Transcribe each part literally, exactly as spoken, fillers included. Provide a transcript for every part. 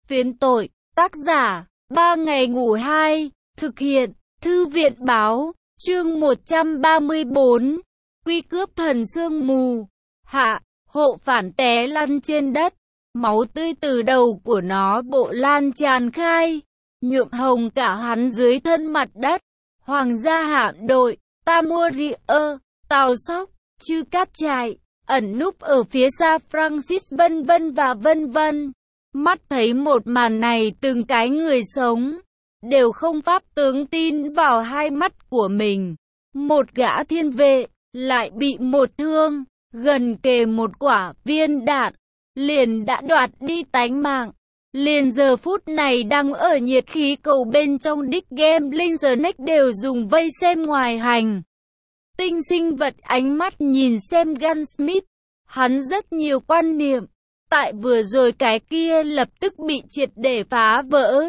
Phiến tội, tác giả, ba ngày ngủ hai, thực hiện, thư viện báo, chương một trăm ba mươi bốn, quy cướp thần sương mù, hạ, hộ phản té lăn trên đất, máu tươi từ đầu của nó bộ lan tràn khai, nhuộm hồng cả hắn dưới thân mặt đất, hoàng gia hạm đội, Tamurier, tàu sóc, chư cát trại, ẩn núp ở phía xa Francis vân vân và vân vân. Mắt thấy một màn này từng cái người sống, đều không pháp tướng tin vào hai mắt của mình. Một gã thiên vệ, lại bị một thương, gần kề một quả viên đạn, liền đã đoạt đi tánh mạng. Liền giờ phút này đang ở nhiệt khí cầu bên trong đích Gambling Snake đều dùng vây xem ngoài hành. Tinh sinh vật ánh mắt nhìn xem Gunsmith, hắn rất nhiều quan niệm. Tại vừa rồi cái kia lập tức bị triệt để phá vỡ.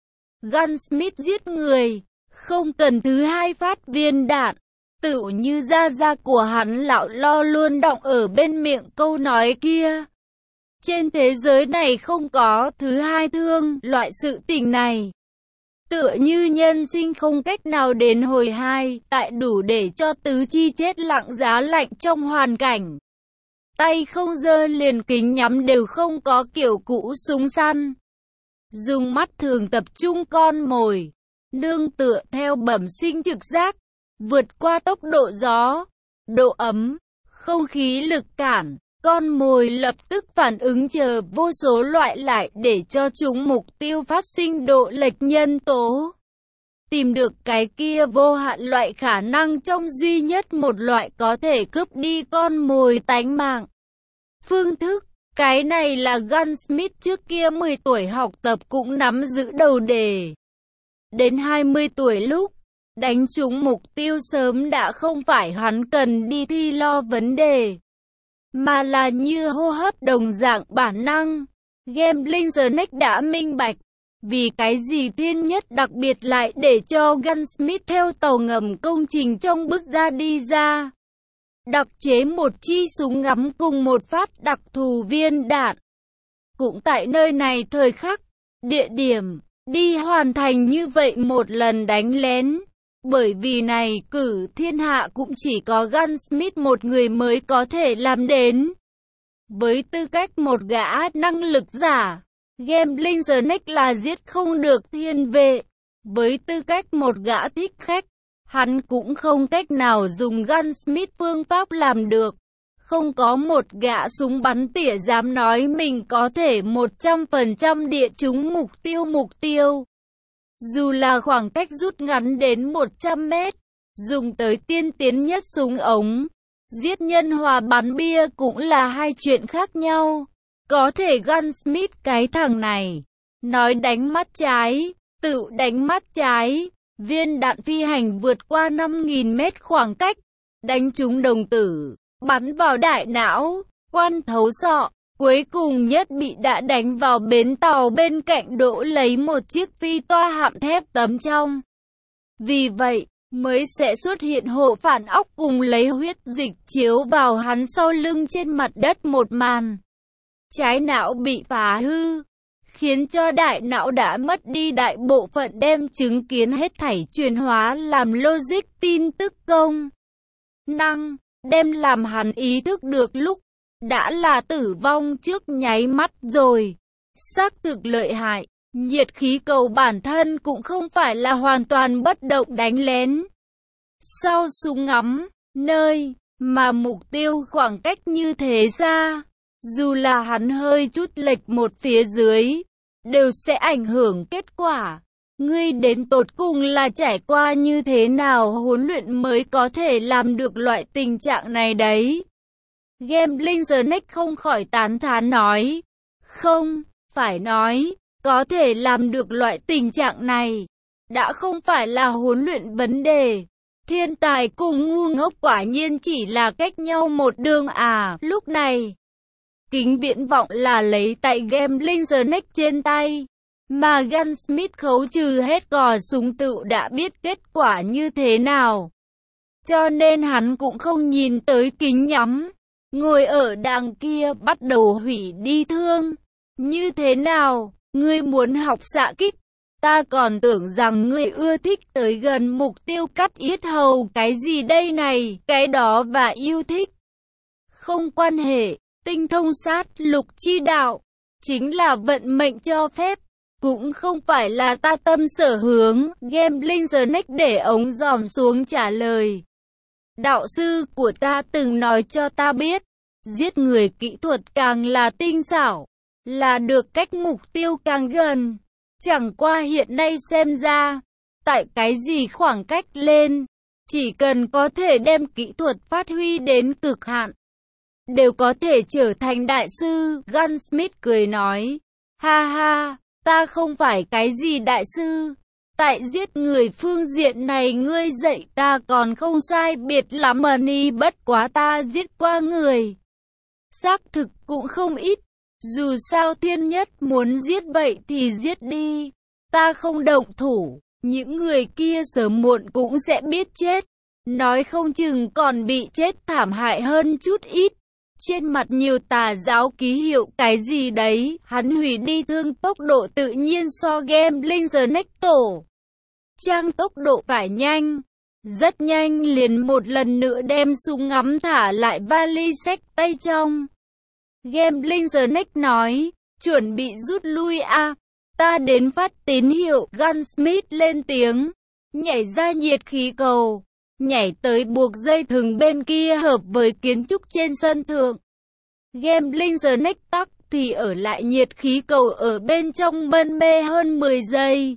Gunsmith giết người, không cần thứ hai phát viên đạn. Tựu như da da của hắn lão lo luôn đọng ở bên miệng câu nói kia. Trên thế giới này không có thứ hai thương loại sự tình này. Tựa như nhân sinh không cách nào đến hồi hai, tại đủ để cho tứ chi chết lặng giá lạnh trong hoàn cảnh. Tay không giơ liền kính nhắm đều không có kiểu cũ súng săn. Dùng mắt thường tập trung con mồi, nương tựa theo bẩm sinh trực giác, vượt qua tốc độ gió, độ ấm, không khí lực cản. Con mồi lập tức phản ứng chờ vô số loại lại để cho chúng mục tiêu phát sinh độ lệch nhân tố. Tìm được cái kia vô hạn loại khả năng trong duy nhất một loại có thể cướp đi con mồi tánh mạng. Phương thức, cái này là Gunsmith trước kia mười tuổi học tập cũng nắm giữ đầu đề. Đến hai mươi tuổi lúc, đánh trúng mục tiêu sớm đã không phải hắn cần đi thi lo vấn đề, mà là như hô hấp đồng dạng bản năng. Gambling Snake đã minh bạch, vì cái gì thiên nhất đặc biệt lại để cho Gunsmith theo tàu ngầm công trình trong bức ra đi ra. Đặc chế một chi súng ngắm cùng một phát đặc thù viên đạn. Cũng tại nơi này thời khắc, địa điểm, đi hoàn thành như vậy một lần đánh lén. Bởi vì này cử thiên hạ cũng chỉ có Gunsmith một người mới có thể làm đến. Với tư cách một gã năng lực giả, Gambling Snake là giết không được thiên vệ. Với tư cách một gã thích khách, hắn cũng không cách nào dùng Gunsmith phương pháp làm được. Không có một gã súng bắn tỉa dám nói mình có thể một trăm phần trăm địa trúng mục tiêu mục tiêu. Dù là khoảng cách rút ngắn đến một trăm mét, dùng tới tiên tiến nhất súng ống, giết nhân hòa bắn bia cũng là hai chuyện khác nhau. Có thể Gunsmith cái thằng này, nói đánh mắt trái, tự đánh mắt trái, viên đạn phi hành vượt qua năm nghìn mét khoảng cách, đánh trúng đồng tử, bắn vào đại não, quan thấu sọ. Cuối cùng nhất bị đã đánh vào bến tàu bên cạnh đỗ lấy một chiếc phi toa hạm thép tấm trong. Vì vậy, mới sẽ xuất hiện hộ phản óc cùng lấy huyết dịch chiếu vào hắn sau lưng trên mặt đất một màn. Trái não bị phá hư, khiến cho đại não đã mất đi đại bộ phận đem chứng kiến hết thảy chuyển hóa làm logic tin tức công năng, đem làm hắn ý thức được lúc đã là tử vong trước nháy mắt rồi. Xác thực lợi hại, nhiệt khí cầu bản thân cũng không phải là hoàn toàn bất động đánh lén. Sau súng ngắm, nơi mà mục tiêu khoảng cách như thế xa, dù là hắn hơi chút lệch một phía dưới, đều sẽ ảnh hưởng kết quả. Ngươi đến tột cùng là trải qua như thế nào huấn luyện mới có thể làm được loại tình trạng này đấy. Gambling Snake không khỏi tán thán nói. Không, phải nói, có thể làm được loại tình trạng này, đã không phải là huấn luyện vấn đề. Thiên tài cùng ngu ngốc quả nhiên chỉ là cách nhau một đường à. Lúc này, kính viễn vọng là lấy tại Gambling Snake trên tay, mà Gunsmith khấu trừ hết cò súng tựu đã biết kết quả như thế nào. Cho nên hắn cũng không nhìn tới kính nhắm. Ngồi ở đằng kia bắt đầu hủy đi thương. Như thế nào? Ngươi muốn học xạ kích? Ta còn tưởng rằng ngươi ưa thích tới gần mục tiêu cắt yết hầu cái gì đây này, cái đó và yêu thích. Không quan hệ, tinh thông sát lục chi đạo, chính là vận mệnh cho phép, cũng không phải là ta tâm sở hướng, Gambling Snake để ống dòm xuống trả lời. Đạo sư của ta từng nói cho ta biết, giết người kỹ thuật càng là tinh xảo, là được cách mục tiêu càng gần. Chẳng qua hiện nay xem ra, tại cái gì khoảng cách lên, chỉ cần có thể đem kỹ thuật phát huy đến cực hạn, đều có thể trở thành đại sư. Gunsmith cười nói, ha ha, ta không phải cái gì đại sư. Tại giết người phương diện này ngươi dạy ta còn không sai biệt lắm mà ni, bất quá ta giết qua người xác thực cũng không ít. Dù sao thiên nhất muốn giết vậy thì giết đi, ta không động thủ, những người kia sớm muộn cũng sẽ biết chết, nói không chừng còn bị chết thảm hại hơn chút ít. Trên mặt nhiều tà giáo ký hiệu cái gì đấy, hắn hủy đi thương tốc độ tự nhiên so Gambling Snake tổ trang tốc độ phải nhanh. Rất nhanh liền một lần nữa đem súng ngắm thả lại vali xách tay trong. Gambling Snake nói, chuẩn bị rút lui à, ta đến phát tín hiệu. Gunsmith lên tiếng, nhảy ra nhiệt khí cầu, nhảy tới buộc dây thừng bên kia hợp với kiến trúc trên sân thượng. Gambling Snake tắc thì ở lại nhiệt khí cầu ở bên trong mân mê hơn mười giây.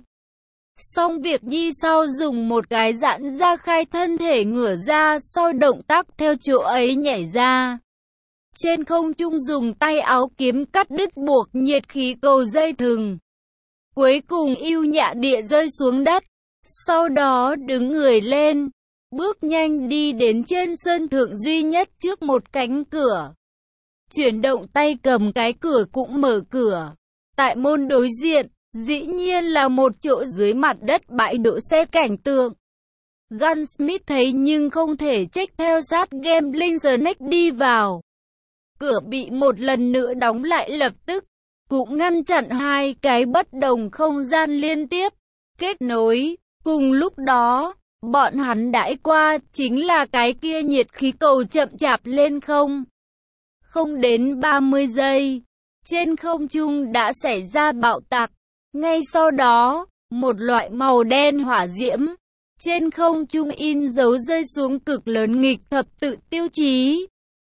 Xong việc nhi sau dùng một cái giãn ra khai thân thể ngửa ra sau động tác theo chỗ ấy nhảy ra. Trên không trung dùng tay áo kiếm cắt đứt buộc nhiệt khí cầu dây thừng. Cuối cùng ưu nhã địa rơi xuống đất. Sau đó đứng người lên, bước nhanh đi đến trên sân thượng duy nhất trước một cánh cửa. Chuyển động tay cầm cái cửa cũng mở cửa. Tại môn đối diện, dĩ nhiên là một chỗ dưới mặt đất bãi đỗ xe cảnh tượng. Gunsmith thấy nhưng không thể trách theo sát Gambling Snake đi vào. Cửa bị một lần nữa đóng lại lập tức, cũng ngăn chặn hai cái bất đồng không gian liên tiếp, kết nối. Cùng lúc đó, bọn hắn đãi qua chính là cái kia nhiệt khí cầu chậm chạp lên không. Không đến ba mươi giây, trên không trung đã xảy ra bạo tạc. Ngay sau đó, một loại màu đen hỏa diễm, trên không trung in dấu rơi xuống cực lớn nghịch thập tự tiêu chí.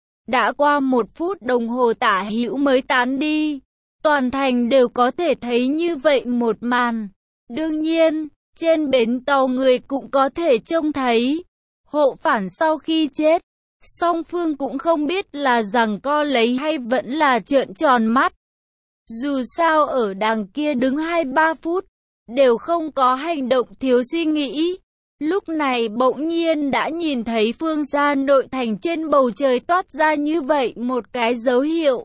Đã qua một phút đồng hồ tả hữu mới tán đi, toàn thành đều có thể thấy như vậy một màn. Đương nhiên, trên bến tàu người cũng có thể trông thấy. Hộ phản sau khi chết, song phương cũng không biết là giằng co lấy hay vẫn là trợn tròn mắt. Dù sao ở đằng kia đứng hai ba phút, đều không có hành động thiếu suy nghĩ. Lúc này bỗng nhiên đã nhìn thấy phương xa nội thành trên bầu trời toát ra như vậy một cái dấu hiệu.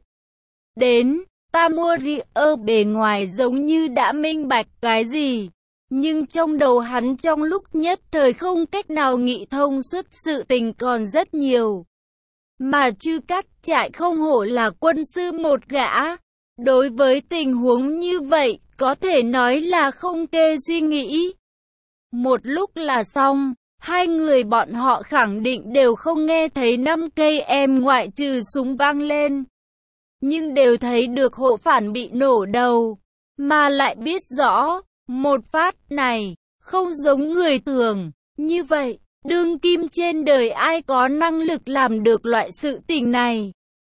Đến, Tamurier bề ngoài giống như đã minh bạch cái gì. Nhưng trong đầu hắn trong lúc nhất thời không cách nào nghĩ thông suốt, sự tình còn rất nhiều. Mà Chư Cát Trại không hổ là quân sư một gã. Đối với tình huống như vậy, có thể nói là không kê suy nghĩ. Một lúc là xong, hai người bọn họ khẳng định đều không nghe thấy năm cây em ngoại trừ súng vang lên. Nhưng đều thấy được hộ phản bị nổ đầu, mà lại biết rõ, một phát này, không giống người thường. Như vậy, đương kim trên đời ai có năng lực làm được loại sự tình này?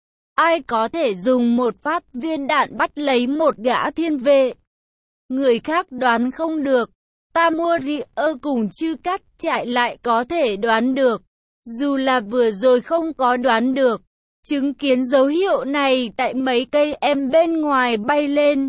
Ai có thể dùng một phát viên đạn bắt lấy một gã thiên vệ? Người khác đoán không được. Tamurier cùng Chư Cát Trại lại có thể đoán được. Dù là vừa rồi không có đoán được. Chứng kiến dấu hiệu này tại mấy cây em bên ngoài bay lên.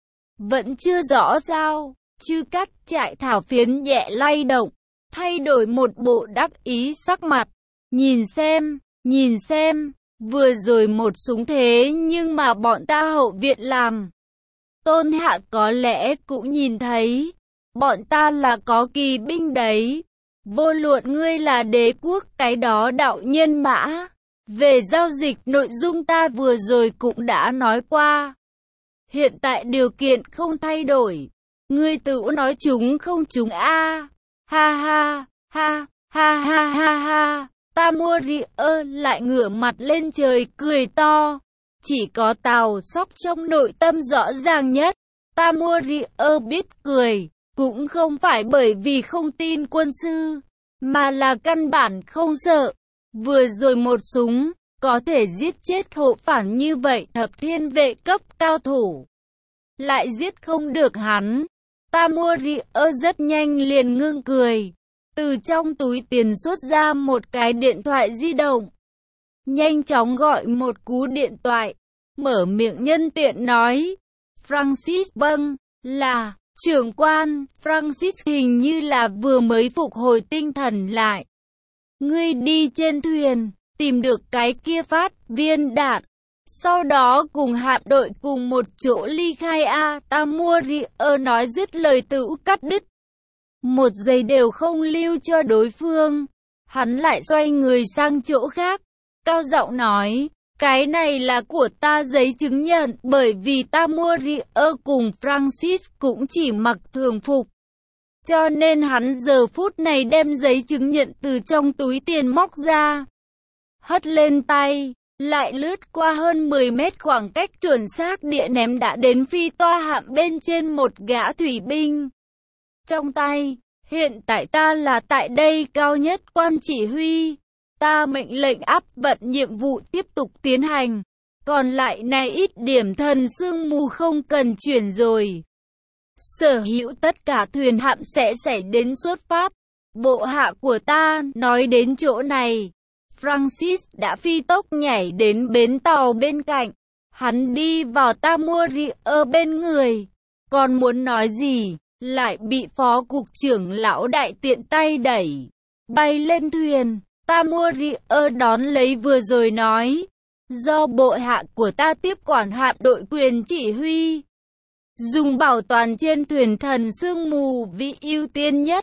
Vẫn chưa rõ sao. Chư Cát Trại thảo phiến nhẹ lay động, thay đổi một bộ đắc ý sắc mặt. Nhìn xem, nhìn xem, vừa rồi một súng thế nhưng mà bọn ta hậu viện làm. Tôn Hạ có lẽ cũng nhìn thấy, bọn ta là có kỳ binh đấy. Vô luận ngươi là đế quốc cái đó đạo nhân mã. Về giao dịch nội dung ta vừa rồi cũng đã nói qua. Hiện tại điều kiện không thay đổi. Ngươi tự nói chúng không chúng a. Ha ha, ha, ha ha ha ha. Tamurier lại ngửa mặt lên trời cười to. Chỉ có Tào Sóc trong nội tâm rõ ràng nhất. Tamurier biết cười, cũng không phải bởi vì không tin quân sư, mà là căn bản không sợ. Vừa rồi một súng, có thể giết chết hộ phản như vậy thập thiên vệ cấp cao thủ. Lại giết không được hắn. Tamurier rất nhanh liền ngưng cười. Từ trong túi tiền xuất ra một cái điện thoại di động. Nhanh chóng gọi một cú điện thoại. Mở miệng nhân tiện nói. Francis vâng, là, trưởng quan. Francis hình như là vừa mới phục hồi tinh thần lại. Ngươi đi trên thuyền, tìm được cái kia phát viên đạn. Sau đó cùng hạm đội cùng một chỗ ly khai a. Tamurier nói dứt lời tự cắt đứt. Một giây đều không lưu cho đối phương. Hắn lại xoay người sang chỗ khác. Cao giọng nói, cái này là của ta giấy chứng nhận, bởi vì Tamurier cùng Francis cũng chỉ mặc thường phục. Cho nên hắn giờ phút này đem giấy chứng nhận từ trong túi tiền móc ra. Hất lên tay, lại lướt qua hơn mười mét khoảng cách chuẩn xác địa ném đã đến phi toa hạm bên trên một gã thủy binh. Trong tay, hiện tại ta là tại đây cao nhất quan chỉ huy. Ta mệnh lệnh áp vận nhiệm vụ tiếp tục tiến hành. Còn lại này ít điểm thần sương mù không cần chuyển rồi. Sở hữu tất cả thuyền hạm sẽ xảy đến xuất phát. Bộ hạ của ta nói đến chỗ này. Francis đã phi tốc nhảy đến bến tàu bên cạnh. Hắn đi vào Tamurier bên người. Còn muốn nói gì, lại bị phó cục trưởng lão đại tiện tay đẩy. Bay lên thuyền. Tamurier đón lấy vừa rồi nói. Do bộ hạ của ta tiếp quản hạm đội quyền chỉ huy. Dùng bảo toàn trên thuyền thần sương mù vì ưu tiên nhất.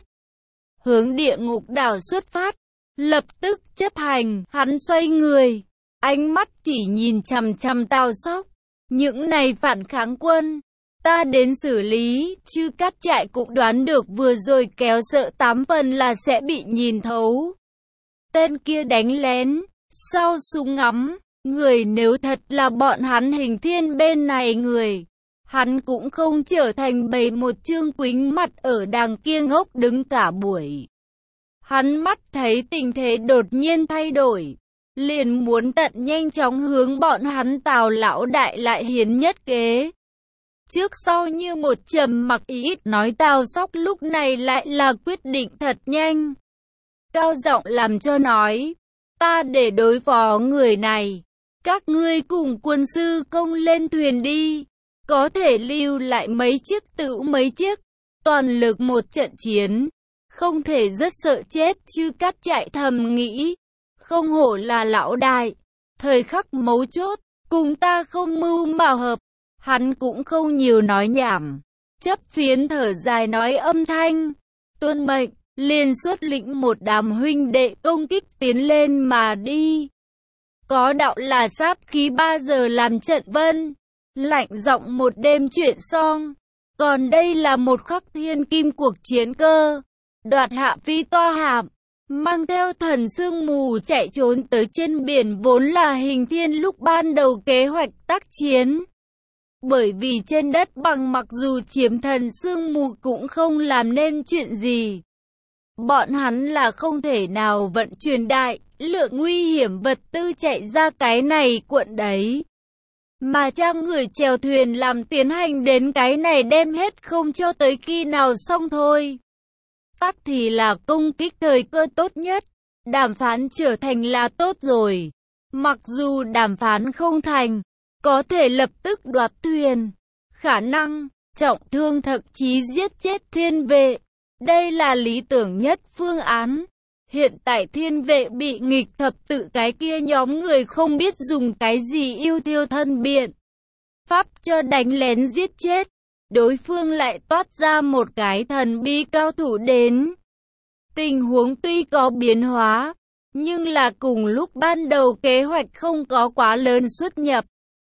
Hướng địa ngục đảo xuất phát. Lập tức chấp hành, hắn xoay người. Ánh mắt chỉ nhìn chằm chằm Tào Sóc. Những này phản kháng quân. Ta đến xử lý, chứ Cát Trại cũng đoán được vừa rồi kéo sợ tám phần là sẽ bị nhìn thấu. Tên kia đánh lén, sau súng ngắm, người nếu thật là bọn hắn Hình Thiên bên này người. Hắn cũng không trở thành bầy một Trương Quýnh mặt ở đằng kia ngốc đứng cả buổi. Hắn mắt thấy tình thế đột nhiên thay đổi, liền muốn tận nhanh chóng hướng bọn hắn Tào lão đại lại hiến nhất kế. Trước sau như một trầm mặc ít nói Tào Sóc lúc này lại là quyết định thật nhanh. Cao giọng làm cho nói, ta để đối phó người này, các ngươi cùng quân sư công lên thuyền đi, có thể lưu lại mấy chiếc tự mấy chiếc, toàn lực một trận chiến, không thể rất sợ chết chứ. Cát Trại thầm nghĩ, không hổ là lão đại, thời khắc mấu chốt, cùng ta không mưu mà hợp. Hắn cũng không nhiều nói nhảm, chấp phiến thở dài nói âm thanh, tuân mệnh, liền xuất lĩnh một đám huynh đệ công kích tiến lên mà đi. Có đạo là sát khí ba giờ làm trận vân, lạnh giọng một đêm chuyện xong, còn đây là một khắc thiên kim cuộc chiến cơ, đoạt hạ phi toa hạm, mang theo thần sương mù chạy trốn tới trên biển vốn là Hình Thiên lúc ban đầu kế hoạch tác chiến. Bởi vì trên đất bằng mặc dù chiếm thần sương mù cũng không làm nên chuyện gì. Bọn hắn là không thể nào vận chuyển đại lượng nguy hiểm vật tư chạy ra cái này quận đấy. Mà trang người chèo thuyền làm tiến hành đến cái này đem hết không cho tới khi nào xong thôi. Tắc thì là công kích thời cơ tốt nhất. Đàm phán trở thành là tốt rồi. Mặc dù đàm phán không thành, có thể lập tức đoạt thuyền, khả năng trọng thương thậm chí giết chết thiên vệ. Đây là lý tưởng nhất phương án. Hiện tại thiên vệ bị nghịch thập tự cái kia nhóm người không biết dùng cái gì yêu thiêu thân biện pháp cho đánh lén giết chết. Đối phương lại toát ra một cái thần bí cao thủ đến. Tình huống tuy có biến hóa, nhưng là cùng lúc ban đầu kế hoạch không có quá lớn xuất nhập.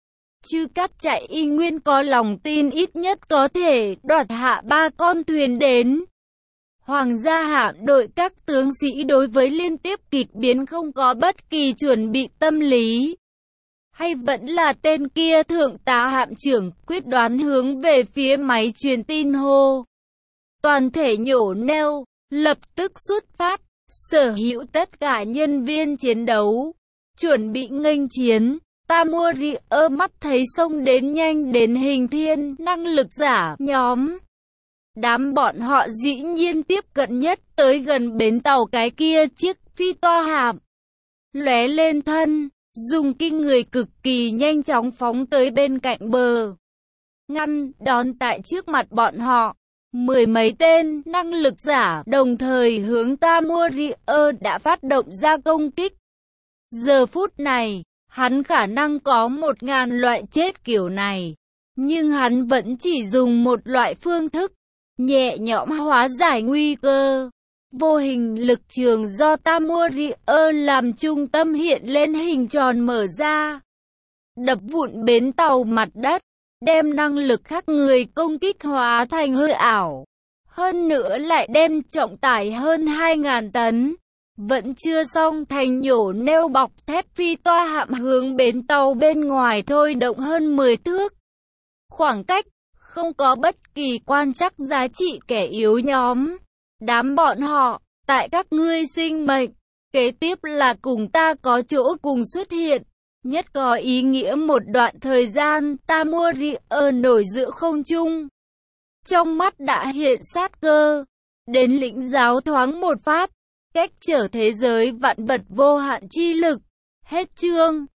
Chư Cát chạy y nguyên có lòng tin ít nhất có thể đoạt hạ ba con thuyền đến. Hoàng gia hạm đội các tướng sĩ đối với liên tiếp kịch biến không có bất kỳ chuẩn bị tâm lý. Hay vẫn là tên kia thượng tá hạm trưởng quyết đoán hướng về phía máy truyền tin hô. Toàn thể nhổ neo, lập tức xuất phát, sở hữu tất cả nhân viên chiến đấu, chuẩn bị nghênh chiến. Tamurier mắt thấy sông đến nhanh đến hình thiên, năng lực giả, nhóm. Đám bọn họ dĩ nhiên tiếp cận nhất tới gần bến tàu cái kia chiếc phi toa hạm. Lóe lên thân, dùng kinh người cực kỳ nhanh chóng phóng tới bên cạnh bờ. Ngăn, đón tại trước mặt bọn họ. Mười mấy tên năng lực giả đồng thời hướng Tamurier đã phát động ra công kích. Giờ phút này, hắn khả năng có một ngàn loại chết kiểu này. Nhưng hắn vẫn chỉ dùng một loại phương thức, nhẹ nhõm hóa giải nguy cơ. Vô hình lực trường do Tamurier làm trung tâm hiện lên hình tròn mở ra. Đập vụn bến tàu mặt đất, đem năng lực khác người công kích hóa thành hư ảo. Hơn nữa lại đem trọng tải hơn hai nghìn tấn. Vẫn chưa xong thành nhổ neo bọc thép phi toa hạm hướng bến tàu bên ngoài thôi động hơn mười thước. Khoảng cách, không có bất kỳ quan trắc giá trị kẻ yếu nhóm. Đám bọn họ, tại các ngươi sinh mệnh, kế tiếp là cùng ta có chỗ cùng xuất hiện. Nhất có ý nghĩa một đoạn thời gian, Tamurier nổi giữa không trung. Trong mắt đã hiện sát cơ, đến lĩnh giáo thoáng một phát, cách trở thế giới vạn vật vô hạn chi lực. Hết chương.